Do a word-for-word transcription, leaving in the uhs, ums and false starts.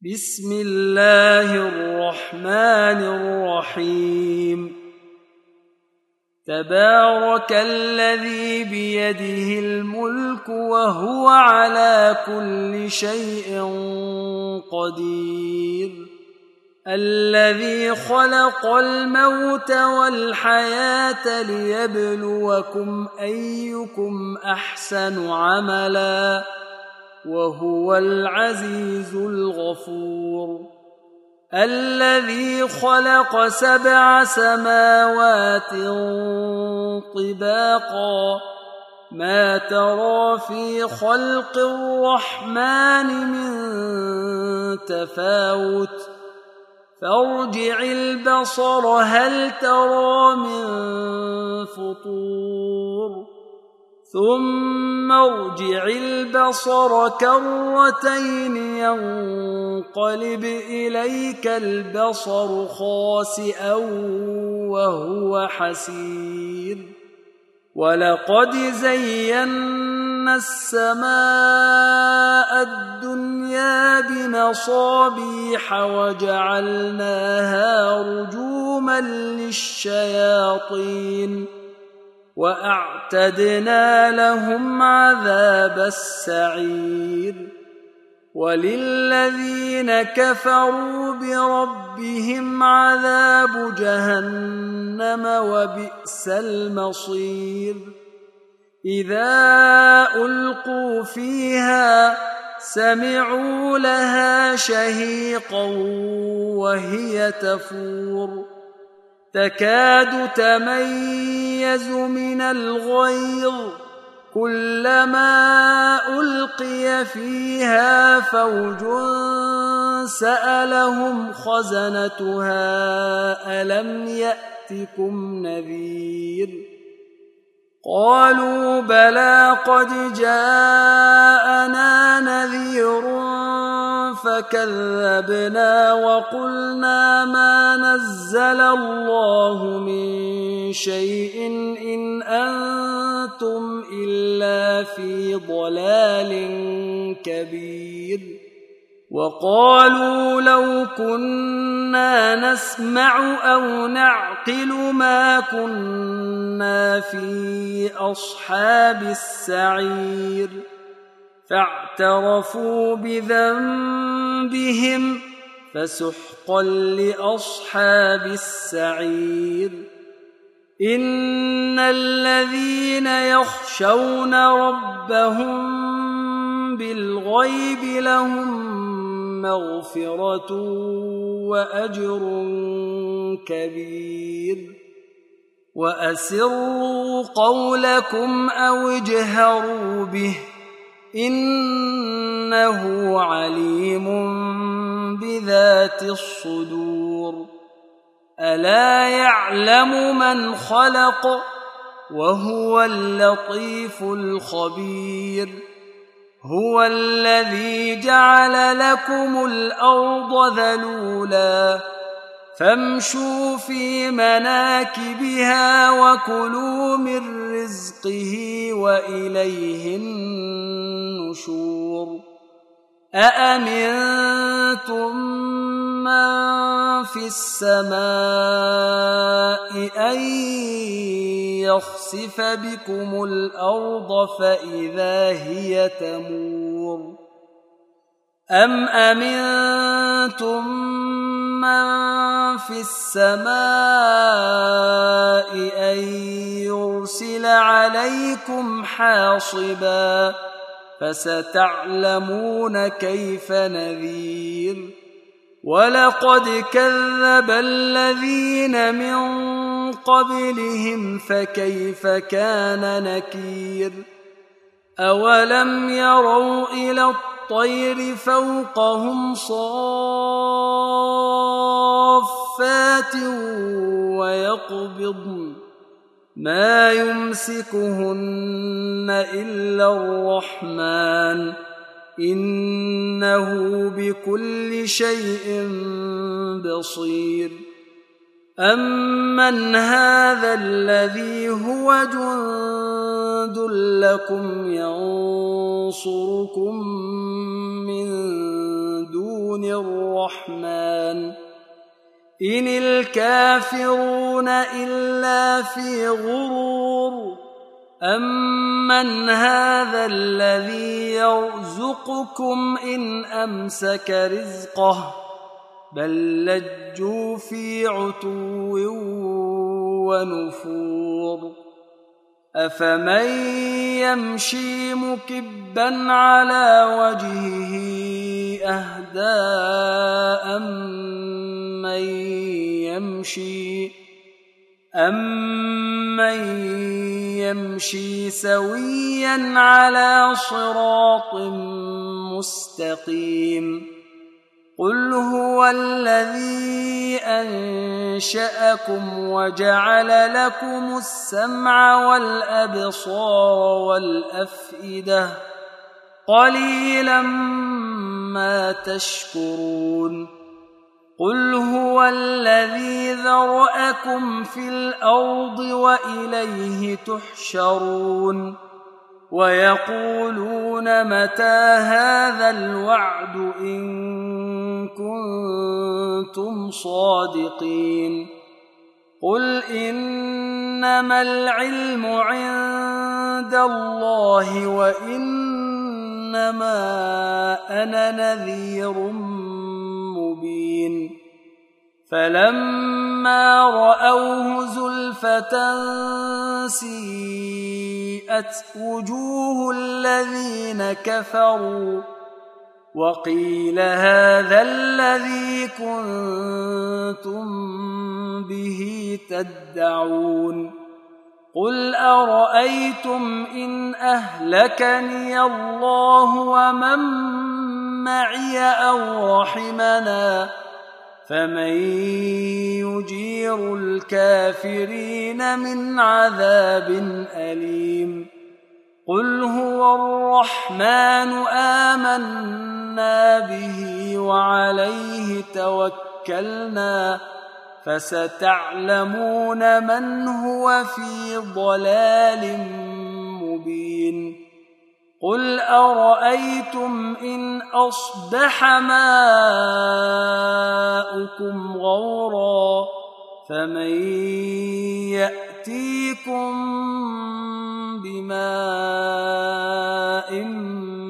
بسم الله الرحمن الرحيم تبارك الذي بيده الملك وهو على كل شيء قدير الذي خلق الموت والحياة ليبلوكم أيكم أحسن عملا وهو العزيز الغفور الذي خلق سبع سماوات طباقا ما ترى في خلق الرحمن من تفاوت فارجع البصر هل ترى من فطور ثم ارجع البصر كرتين ينقلب إليك البصر خاسئا وهو حسير ولقد زينا السماء الدنيا بمصابيح وجعلناها رجوما للشياطين وأعتدنا لهم عذاب السعير وللذين كفروا بربهم عذاب جهنم وبئس المصير إذا ألقوا فيها سمعوا لها شهيقا وهي تفور تكاد تميز من الغيظ كلما ألقي فيها فوج سألهم خزنتها ألم يأتكم نذير قالوا بلى قد جاءنا نذير فكذبنا وقلنا ما نزل الله من شيء إن أنتم إلا في ضلال كبير وقالوا لو كنا نسمع أو نعقل ما كنا في أصحاب السعير فاعترفوا بذنبهم فسحقا لأصحاب السعير إن الذين يخشون ربهم بالغيب لهم مغفرة وأجر كبير وأسروا قولكم أو اجهروا به إنه عليم بذات الصدور ألا يعلم من خلق وهو اللطيف الخبير هو الذي جعل لكم الأرض ذلولا فامشوا في مناكبها وكلوا من رزقه وإليه النشور أأمنتم من في السماء أن يخسف بكم الأرض فإذا هي تمور أم أمنتم من في السماء أن يرسل عليكم حاصبا فستعلمون كيف نذير ولقد كذب الذين من قبلهم فكيف كان نكير أولم يروا إلى الطير فوقهم صافات ويقبضن ما يمسكهن إلا الرحمن إنه بكل شيء بصير أمن هذا الذي هو جند لكم ينصركم من دون دون الرحمن إن الكافرون إلا في غرور أمن هذا الذي يرزقكم إن أمسك رزقه بل لجوا في عتو ونفور أفمن يمشي مكبا على وجهه أهدى أمن يمشي أمن يمشي سويا على صراط مستقيم قل هو الذي أنشأكم وجعل لكم السمع والأبصار والأفئدة قليلا ما تشكرون قل هو الذي ذرأكم في الأرض وإليه تحشرون ويقولون متى هذا الوعد إن كنتم صادقين قل إنما العلم عند الله وإنما أنا نذير مبين فلما رأوه زلفة سيئت وجوه الذين كفروا وقيل هذا الذي كنتم به تدعون قل أرأيتم إن أهلكني الله ومن معي أو رحمنا فمن يجير الكافرين من عذاب أليم قل هو الرحمن آمنا به وعليه توكلنا فستعلمون من هو في ضلال مبين قل أرأيتم إن أصبح ماؤكم غورا فمن يأتيكم بماء